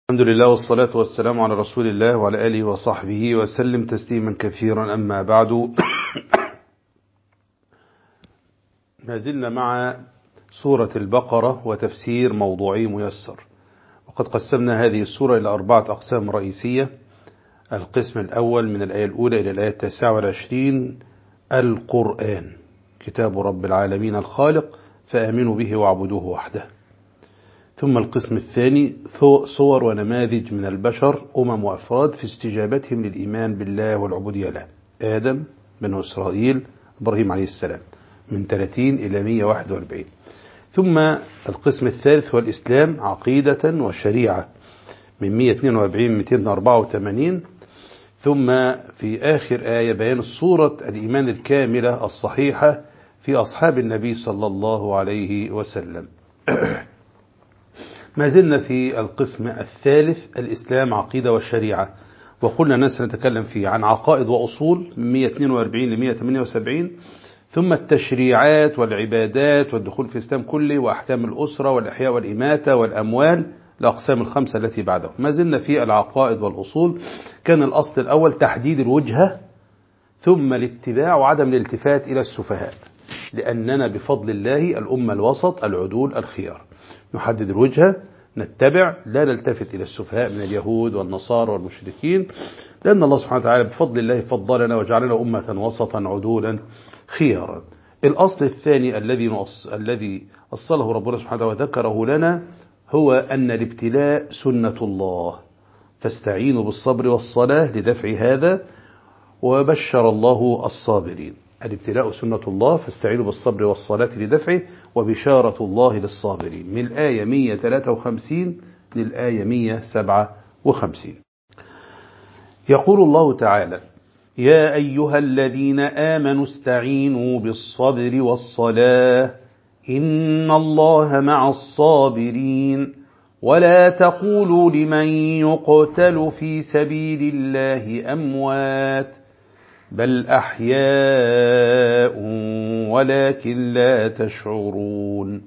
الحمد لله والصلاة والسلام على رسول الله وعلى آله وصحبه وسلم تسليما كثيرا. أما بعد، ما زلنا مع سورة البقرة وتفسير موضوعي ميسر، وقد قسمنا هذه السورة إلى 4 أقسام رئيسية. القسم الأول من الآية الأولى إلى الآية 29 القرآن، كتاب رب العالمين الخالق فآمنوا به واعبدوه وحده. ثم القسم الثاني صور ونماذج من البشر أمم وأفراد في استجابتهم للإيمان بالله والعبودية له. آدم، بنو إسرائيل، إبراهيم عليه السلام، من 30 إلى 141. ثم القسم الثالث هو الإسلام عقيدة وشريعة، من 142 284. ثم في آخر آية بيان صورة الإيمان الكاملة الصحيحة في أصحاب النبي صلى الله عليه وسلم. ما زلنا في القسم الثالث الإسلام عقيدة والشريعة، وقلنا أننا سنتكلم فيه عن عقائد وأصول من 142 ل 178، ثم التشريعات والعبادات والدخول في الإسلام كله، وأحكام الأسرة والإحياء والإماتة والأموال، الأقسام الخمسة التي بعده. ما زلنا في العقائد والأصول. كان الأصل الأول تحديد الوجهة، ثم الاتباع وعدم الالتفات إلى السفهاء، لأننا بفضل الله الأمة الوسط العدول الخيار. نحدد الوجهة، نتبع، لا نلتفت إلى السفهاء من اليهود والنصارى والمشركين، لأن الله سبحانه وتعالى بفضل الله فضلنا وجعلنا أمة وسطا عدولا خيارا. الأصل الثاني الذي أصله ربنا سبحانه وذكره لنا هو أن الابتلاء سنة الله، فاستعينوا بالصبر والصلاة لدفع هذا، وبشر الله الصابرين. الابتلاء سنة الله فاستعينوا بالصبر والصلاة لدفعه، وبشارة الله للصابرين، من الآية 153 للآية 157. يقول الله تعالى: يا أيها الذين آمنوا استعينوا بالصبر والصلاة إن الله مع الصابرين ولا تقولوا لمن يقتل في سبيل الله أموات بل أحياء ولكن لا تشعرون.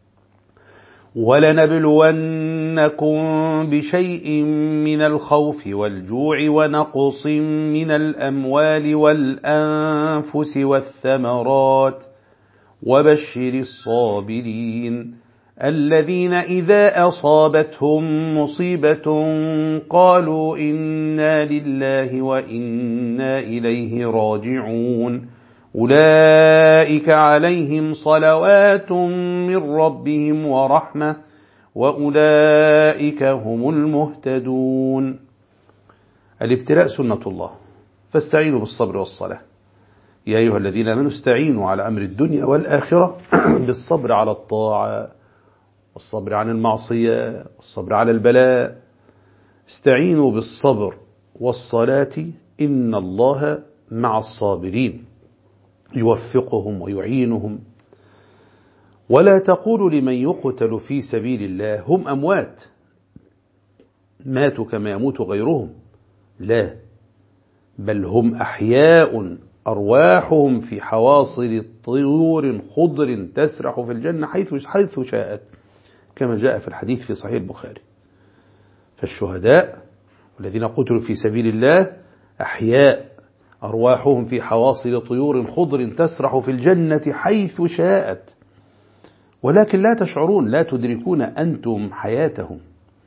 ولنبلونكم بشيء من الخوف والجوع ونقص من الأموال والأنفس والثمرات وبشر الصابرين الذين إذا أصابتهم مصيبة قالوا إنا لله وإنا إليه راجعون أولئك عليهم صلوات من ربهم ورحمة وأولئك هم المهتدون. الابتلاء سنة الله فاستعينوا بالصبر والصلاة. يا أيها الذين آمنوا استعينوا على أمر الدنيا والآخرة بالصبر على الطاعة، والصبر عن المعصية، والصبر على البلاء. استعينوا بالصبر والصلاة إن الله مع الصابرين، يوفقهم ويعينهم. ولا تقولوا لمن يقتل في سبيل الله هم أموات ماتوا كما يموت غيرهم، لا، بل هم أحياء أرواحهم في حواصل طيور خضر تسرح في الجنة حيث شاءت، كما جاء في الحديث في صحيح البخاري. فالشهداء والذين قتلوا في سبيل الله أحياء أرواحهم في حواصل طيور خضر تسرح في الجنة حيث شاءت، ولكن لا تشعرون، لا تدركون أنتم حياتهم.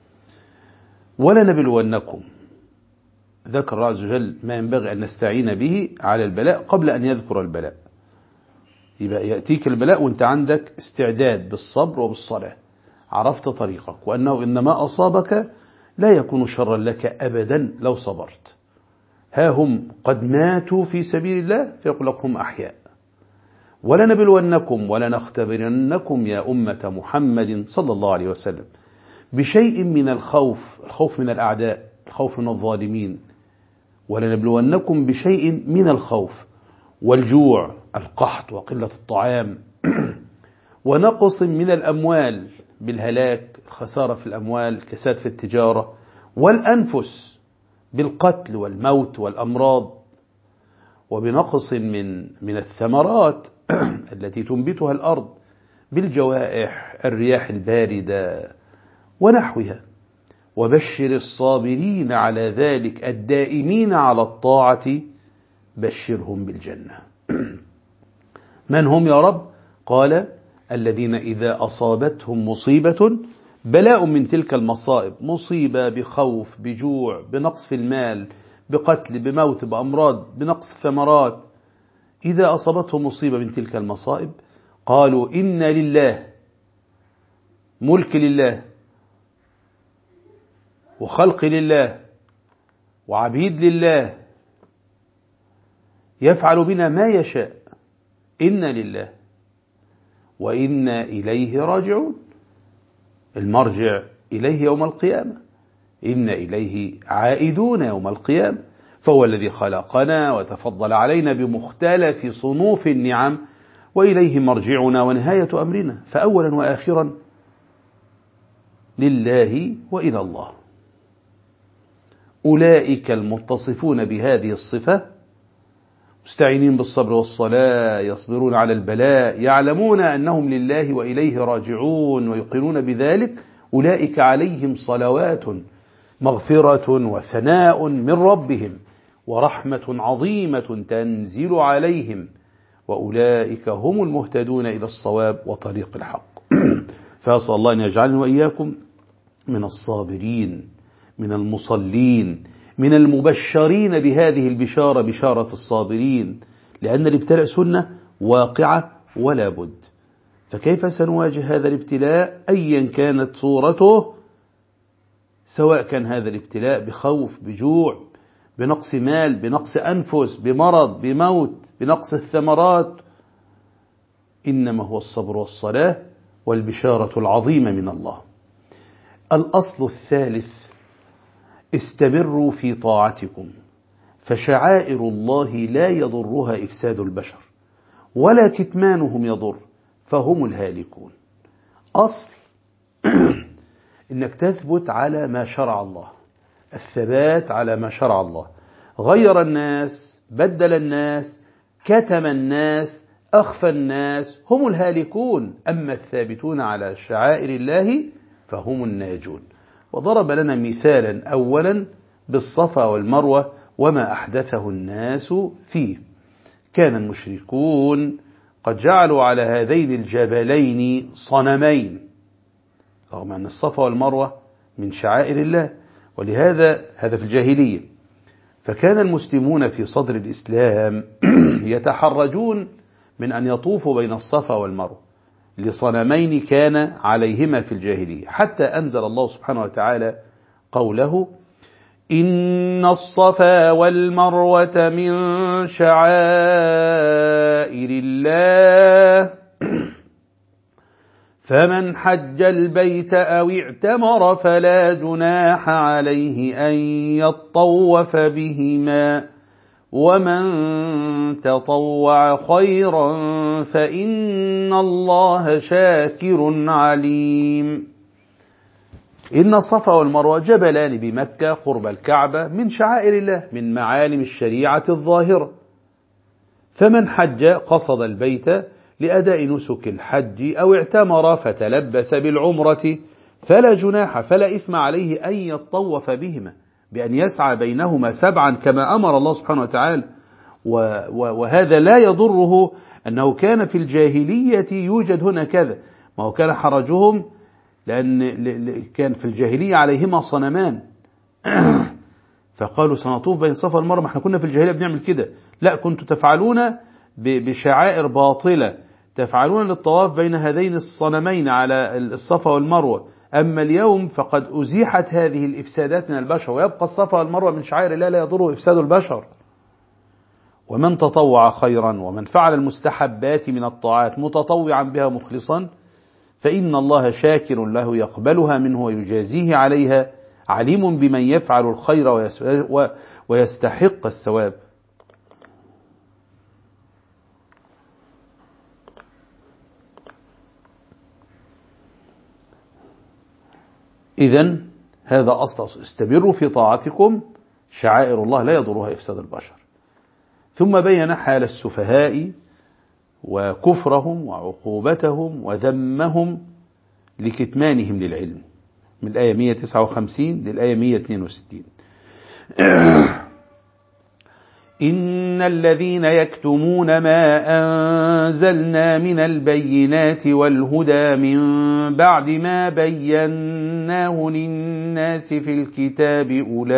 ولنبلونكم، ذكر الله عز وجل ما ينبغي أن نستعين به على البلاء قبل أن يذكر البلاء. يبقى يأتيك البلاء وانت عندك استعداد بالصبر وبالصلاة، عرفت طريقك، وأنه إنما أصابك لا يكون شرا لك أبدا لو صبرت. ها هم قد ماتوا في سبيل الله فيقول لكم أحياء. ولنبلونكم ولنختبرنكم يا أمة محمد صلى الله عليه وسلم بشيء من الخوف من الأعداء، الخوف من الظالمين. ولنبلونكم بشيء من الخوف والجوع، القحط وقلة الطعام، ونقص من الأموال بالهلاك، الخسارة في الأموال، الكساد في التجارة، والأنفس بالقتل والموت والأمراض، وبنقص من الثمرات التي تنبتها الأرض بالجوائح، الرياح الباردة ونحوها. وبشر الصابرين على ذلك الدائمين على الطاعة بشرهم بالجنة. من هم يا رب؟ قال الذين إذا أصابتهم مصيبة، بلاء من تلك المصائب، مصيبة بخوف، بجوع، بنقص في المال، بقتل، بموت، بأمراض، بنقص ثمرات، إذا أصابتهم مصيبة من تلك المصائب قالوا إنا لله، ملك لله وخلق لله وعبيد لله، يفعل بنا ما يشاء، إنا لله وإنا إليه راجعون، المرجع إليه يوم القيامة، إنا إليه عائدون يوم القيامة. فهو الذي خلقنا وتفضل علينا بمختلف صنوف النعم، وإليه مرجعنا ونهاية أمرنا، فأولا وآخرا لله وإلى الله. أولئك المتصفون بهذه الصفة مستعينين بالصبر والصلاة، يصبرون على البلاء، يعلمون أنهم لله وإليه راجعون ويقرون بذلك، أولئك عليهم صلوات مغفرة وثناء من ربهم ورحمة عظيمة تنزل عليهم، وأولئك هم المهتدون إلى الصواب وطريق الحق. فأسأل الله أن يجعلنا وإياكم من الصابرين، من المصلين، من المبشرين بهذه البشارة، بشارة الصابرين، لأن الابتلاء سنة واقعة ولا بد. فكيف سنواجه هذا الابتلاء أيا كانت صورته، سواء كان هذا الابتلاء بخوف، بجوع، بنقص مال، بنقص أنفس، بمرض، بموت، بنقص الثمرات، إنما هو الصبر والصلاة والبشارة العظيمة من الله. الأصل الثالث: استمروا في طاعتكم، فشعائر الله لا يضرها إفساد البشر ولا كتمانهم يضر، فهم الهالكون. أصل إنك تثبت على ما شرع الله، الثبات على ما شرع الله. غير الناس، بدل الناس، كتم الناس، أخفى الناس، هم الهالكون. أما الثابتون على شعائر الله فهم الناجون. وضرب لنا مثالا أولا بالصفا والمروة وما أحدثه الناس فيه. كان المشركون قد جعلوا على هذين الجبلين صنمين، رغم أن الصفا والمروة من شعائر الله، ولهذا هذا في الجاهلية. فكان المسلمون في صدر الإسلام يتحرجون من أن يطوفوا بين الصفا والمروة لصنمين كان عليهما في الجاهلية، حتى أنزل الله سبحانه وتعالى قوله: إن الصفا والمروة من شعائر الله فمن حج البيت أو اعتمر فلا جناح عليه أن يطوف بهما ومن تطوع خيرا فإن الله شاكر عليم. إن الصفا والمروة جبلان بمكة قرب الكعبة من شعائر الله، من معالم الشريعة الظاهرة. فمن حج قصد البيت لأداء نسك الحج أو اعتمر فتلبس بالعمرة فلا جناح، فلا إثم عليه أن يطوف بهما، بأن يسعى بينهما سبعا كما أمر الله سبحانه وتعالى. وهذا لا يضره أنه كان في الجاهلية يوجد هنا كذا، ما هو كان حرجهم لأن كان في الجاهلية عليهما صنمان فقالوا سنطوف بين الصفا والمروة. ما احنا كنا في الجاهلية بنعمل كده، لا كنتوا تفعلون بشعائر باطلة، تفعلون للطواف بين هذين الصنمين على الصفا والمروة. أما اليوم فقد أزيحت هذه الإفسادات من البشر، ويبقى الصفا والمروة من شعائر الله لا يضره إفساد البشر. ومن تطوع خيرا، ومن فعل المستحبات من الطاعات متطوعا بها مخلصا، فإن الله شاكر له يقبلها منه ويجازيه عليها، عليم بمن يفعل الخير ويستحق الثواب. إذن هذا أصل: استمروا في طاعتكم، شعائر الله لا يضرها إفساد البشر. ثم بين حال السفهاء وكفرهم وعقوبتهم وذمهم لكتمانهم للعلم. من الآية 159 للآية 162. إن الذين يكتمون ما أنزلنا من البينات والهدى من بعد ما بيناه للناس في الكتاب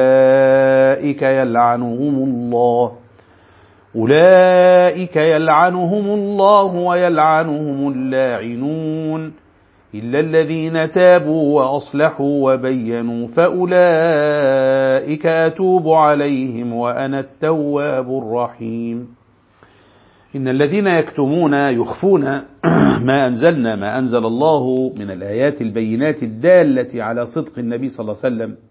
أولئك يلعنهم الله ويلعنهم اللاعنون إلا الذين تابوا وأصلحوا وبينوا فأولئك أتوب عليهم وأنا التواب الرحيم. إن الذين يكتمون يخفون ما أنزل الله من الآيات البينات الدالة على صدق النبي صلى الله عليه وسلم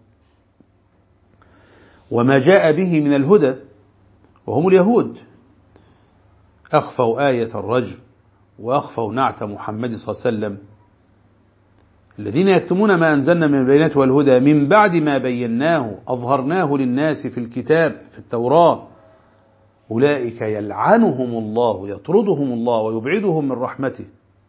وما جاء به من الهدى، وهم اليهود أخفوا آية الرجم وأخفوا نعت محمد صلى الله عليه وسلم. الذين يكتمون ما أنزلنا من البينات والهدى من بعد ما بيناه أظهرناه للناس في الكتاب في التوراة أولئك يلعنهم الله، يطردهم الله ويبعدهم من رحمته،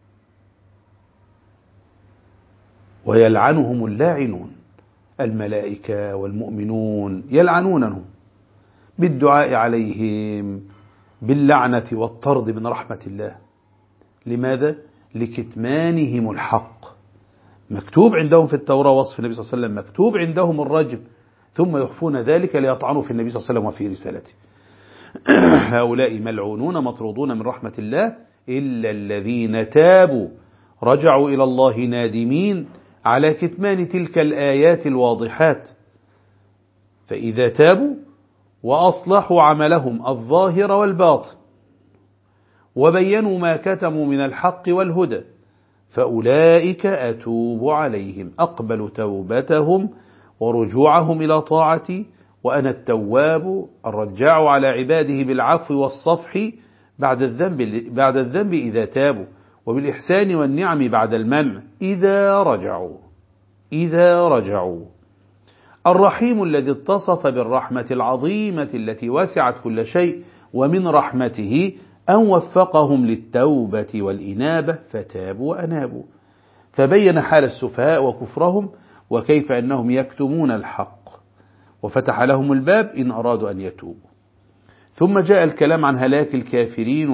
ويلعنهم اللاعنون، الملائكة والمؤمنون يلعنونهم بالدعاء عليهم باللعنة والطرد من رحمة الله. لماذا؟ لكتمانهم الحق. مكتوب عندهم في التوراة وصف النبي صلى الله عليه وسلم، مكتوب عندهم الرجم، ثم يخفون ذلك ليطعنوا في النبي صلى الله عليه وسلم وفي رسالته. هؤلاء ملعونون مطرودون من رحمة الله إلا الذين تابوا رجعوا إلى الله نادمين على كتمان تلك الآيات الواضحات. فإذا تابوا وأصلحوا عملهم الظاهر والباطن وبينوا ما كتموا من الحق والهدى فأولئك أتوب عليهم، أقبل توبتهم ورجوعهم إلى طاعتي، وأنا التواب الرجاع على عباده بالعفو والصفح بعد الذنب إذا تابوا، وبالإحسان والنعم بعد المنع إذا رجعوا. الرحيم الذي اتصف بالرحمة العظيمة التي وسعت كل شيء، ومن رحمته أن وفقهم للتوبة والإنابة فتابوا وأنابوا، فبين حال السفهاء وكفرهم وكيف أنهم يكتمون الحق، وفتح لهم الباب إن أرادوا أن يتوبوا. ثم جاء الكلام عن هلاك الكافرين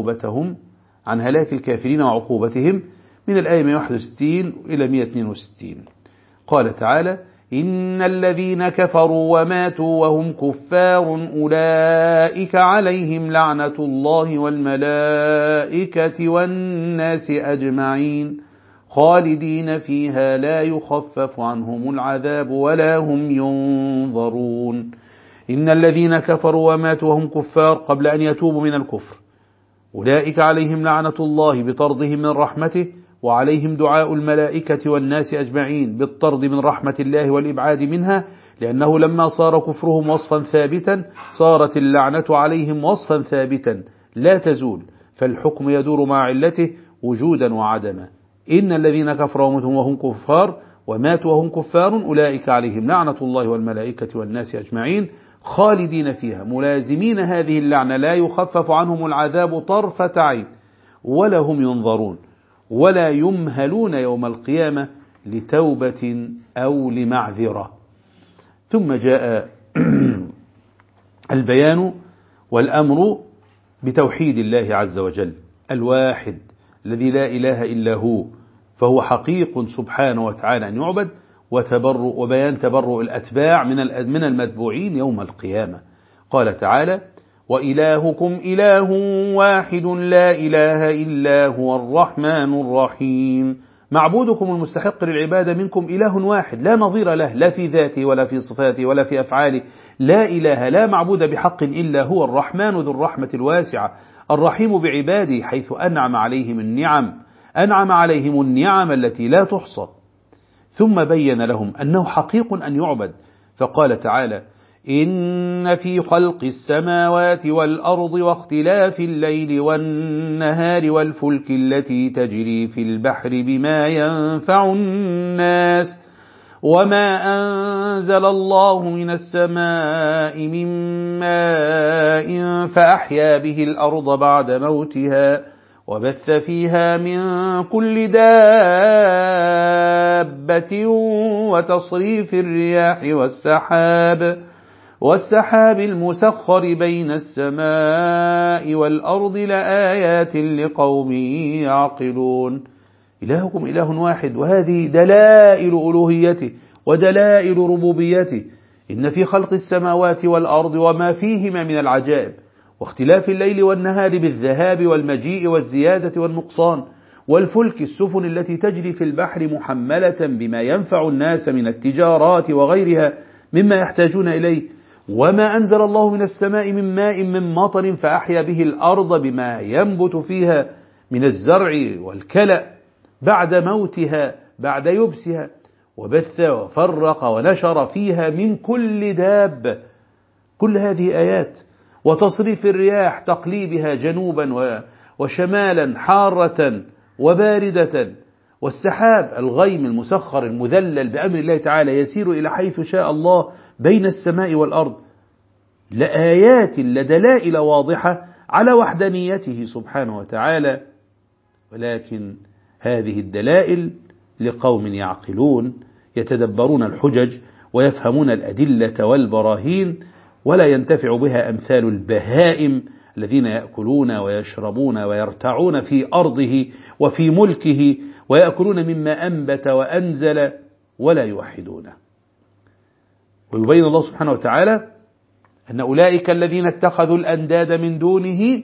وعقوبتهم من الآية 161 إلى 162. قال تعالى: إن الذين كفروا وماتوا وهم كفار أولئك عليهم لعنة الله والملائكة والناس أجمعين خالدين فيها لا يخفف عنهم العذاب ولا هم ينظرون. إن الذين كفروا وماتوا وهم كفار قبل أن يتوبوا من الكفر أولئك عليهم لعنة الله بطردهم من رحمته، وعليهم دعاء الملائكة والناس أجمعين بالطرد من رحمة الله والإبعاد منها، لأنه لما صار كفرهم وصفا ثابتا صارت اللعنة عليهم وصفا ثابتا لا تزول، فالحكم يدور مع علته وجودا وعدما. إن الذين كفروا وماتوا وهم كفار أولئك عليهم لعنة الله والملائكة والناس أجمعين خالدين فيها ملازمين هذه اللعنة لا يخفف عنهم العذاب طرفة عين ولا هم ينظرون ولا يمهلون يوم القيامة لتوبة أو لمعذرة. ثم جاء البيان والأمر بتوحيد الله عز وجل الواحد الذي لا إله إلا هو، فهو حقيق سبحانه وتعالى أن يعبد، وبيان تبرؤ الأتباع من المتبوعين يوم القيامة. قال تعالى: وإلهكم إله واحد لا إله إلا هو الرحمن الرحيم. معبودكم المستحق للعبادة منكم إله واحد لا نظير له، لا في ذاته ولا في صفاته ولا في أفعاله، لا إله لا معبود بحق إلا هو الرحمن ذو الرحمة الواسعة الرحيم بعباده، حيث أنعم عليهم النعم التي لا تحصى. ثم بين لهم أنه حقيق أن يعبد، فقال تعالى: إن في خلق السماوات والأرض واختلاف الليل والنهار والفلك التي تجري في البحر بما ينفع الناس وما أنزل الله من السماء من ماء فأحيا به الأرض بعد موتها وبث فيها من كل دابة وتصريف الرياح والسحاب المسخر بين السماء والأرض لآيات لقوم يعقلون. إلهكم إله واحد، وهذه دلائل ألوهيته ودلائل ربوبيته. إن في خلق السماوات والأرض وما فيهما من العجائب، واختلاف الليل والنهار بالذهاب والمجيء والزيادة والنقصان، والفلك السفن التي تجري في البحر محملة بما ينفع الناس من التجارات وغيرها مما يحتاجون إليه، وما أنزل الله من السماء من ماء من مطر فأحيا به الأرض بما ينبت فيها من الزرع والكلأ بعد موتها بعد يبسها، وبث وفرق ونشر فيها من كل دابة. كل هذه آيات. وتصريف الرياح تقليبها جنوبا وشمالا حارة وباردة، والسحاب الغيم المسخر المذلل بأمر الله تعالى يسير إلى حيث شاء الله بين السماء والأرض، لآيات لدلائل واضحة على وحدانيته سبحانه وتعالى. ولكن هذه الدلائل لقوم يعقلون يتدبرون الحجج ويفهمون الأدلة والبراهين، ولا ينتفع بها أمثال البهائم الذين يأكلون ويشربون ويرتعون في أرضه وفي ملكه، ويأكلون مما أنبت وأنزل ولا يوحدونه. ويبين الله سبحانه وتعالى أن أولئك الذين اتخذوا الأنداد من دونه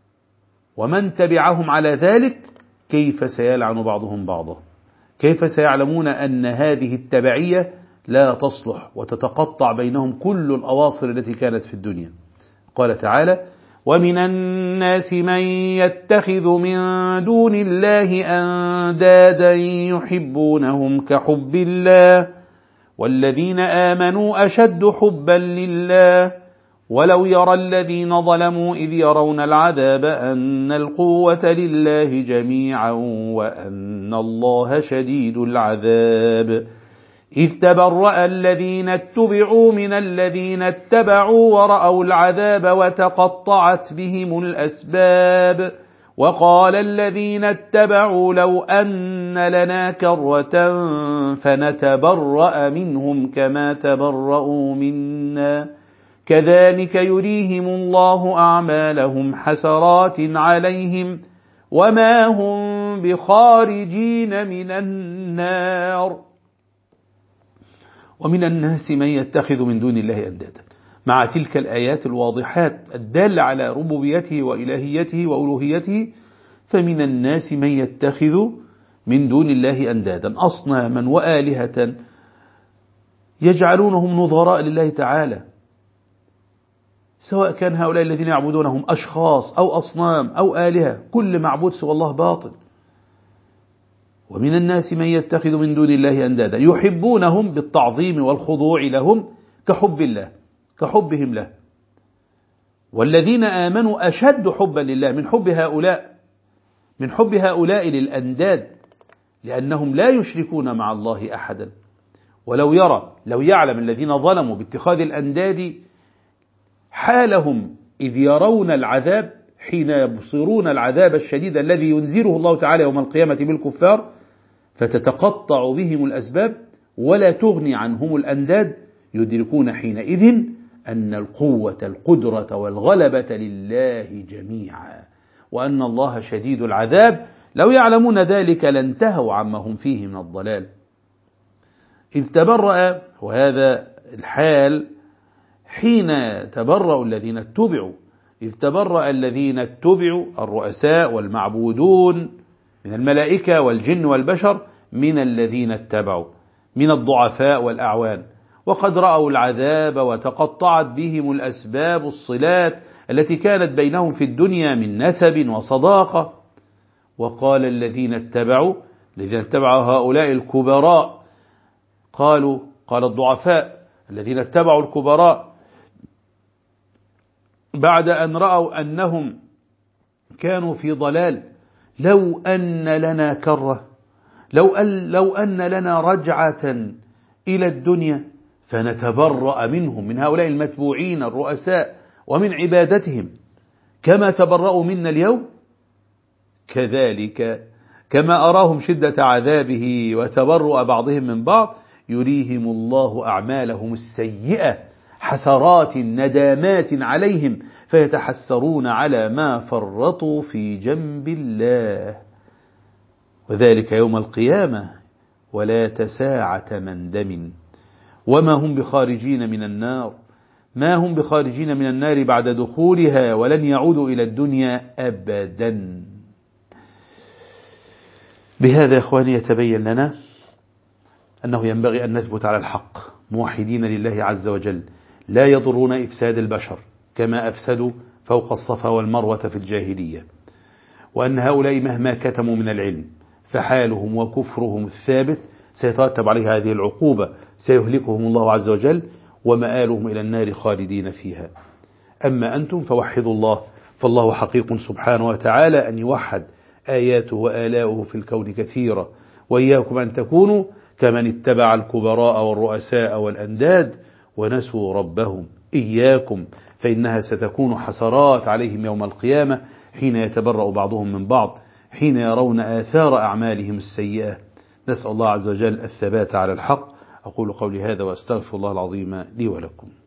ومن تبعهم على ذلك كيف سيلعن بعضهم بعضا، كيف سيعلمون أن هذه التبعية لا تصلح وتتقطع بينهم كل الأواصر التي كانت في الدنيا. قال تعالى: ومن الناس من يتخذ من دون الله أندادا يحبونهم كحب الله والذين آمنوا أشد حبا لله ولو يرى الذين ظلموا إذ يرون العذاب أن القوة لله جميعا وأن الله شديد العذاب إذ تبرأ الذين اتبعوا من الذين اتبعوا ورأوا العذاب وتقطعت بهم الأسباب وقال الذين اتبعوا لو أن لنا كرة فنتبرأ منهم كما تبرأوا منا كذلك يريهم الله أعمالهم حسرات عليهم وما هم بخارجين من النار. ومن الناس من يتخذ من دون الله أندادا، مع تلك الآيات الواضحات الدالة على ربوبيته وإلهيته وألوهيته، فمن الناس من يتخذ من دون الله أندادا أصناما وآلهة يجعلونهم نظراء لله تعالى، سواء كان هؤلاء الذين يعبدونهم أشخاص أو أصنام أو آلهة، كل معبود سوى الله باطل. ومن الناس من يتخذ من دون الله أندادا يحبونهم بالتعظيم والخضوع لهم كحب الله كحبهم له، والذين آمنوا أشد حبا لله من حب هؤلاء للأنداد، لأنهم لا يشركون مع الله أحدا. لو يعلم الذين ظلموا باتخاذ الأنداد حالهم إذ يرون العذاب حين يبصرون العذاب الشديد الذي ينذره الله تعالى يوم القيامة بالكفار، فتتقطع بهم الأسباب ولا تغني عنهم الأنداد، يدركون حينئذ أن القوة القدرة والغلبة لله جميعا وأن الله شديد العذاب. لو يعلمون ذلك لانتهوا عما هم فيه من الضلال. إذ تبرأ، وهذا الحال حين تبرأ الذين اتبعوا، إذ تبرأ الذين اتبعوا الرؤساء والمعبودون من الملائكة والجن والبشر من الذين اتبعوا من الضعفاء والأعوان، وقد رأوا العذاب وتقطعت بهم الأسباب الصلات التي كانت بينهم في الدنيا من نسب وصداقة. وقال الذين اتبعوا هؤلاء الكبراء، قال الضعفاء الذين اتبعوا الكبراء بعد أن رأوا أنهم كانوا في ضلال: لو أن لنا كرة، لو أن لنا رجعة إلى الدنيا فنتبرأ منهم، من هؤلاء المتبوعين الرؤساء ومن عبادتهم، كما تبرأوا منا اليوم. كذلك كما أراهم شدة عذابه وتبرؤ بعضهم من بعض يريهم الله أعمالهم السيئة حسرات ندامات عليهم فيتحسرون على ما فرطوا في جنب الله، وذلك يوم القيامة ولا تساعة مندم. وما هم بخارجين من النار، ما هم بخارجين من النار بعد دخولها، ولن يعودوا إلى الدنيا أبدا. بهذا يا إخواني يتبين لنا أنه ينبغي أن نثبت على الحق موحدين لله عز وجل، لا يضرون إفساد البشر كما أفسدوا فوق الصفا والمروة في الجاهلية، وأن هؤلاء مهما كتموا من العلم فحالهم وكفرهم الثابت سيترتب عليها هذه العقوبة، سيهلكهم الله عز وجل ومآلهم إلى النار خالدين فيها. أما أنتم فوحدوا الله، فالله حقيق سبحانه وتعالى أن يوحد، آياته وآلاؤه في الكون كثيرة، وإياكم أن تكونوا كمن اتبع الكبراء والرؤساء والأنداد ونسوا ربهم. إياكم، فإنها ستكون حسرات عليهم يوم القيامة حين يتبرأ بعضهم من بعض، حين يرون آثار أعمالهم السيئة. نسأل الله عز وجل الثبات على الحق. أقول قولي هذا وأستغفر الله العظيم لي ولكم.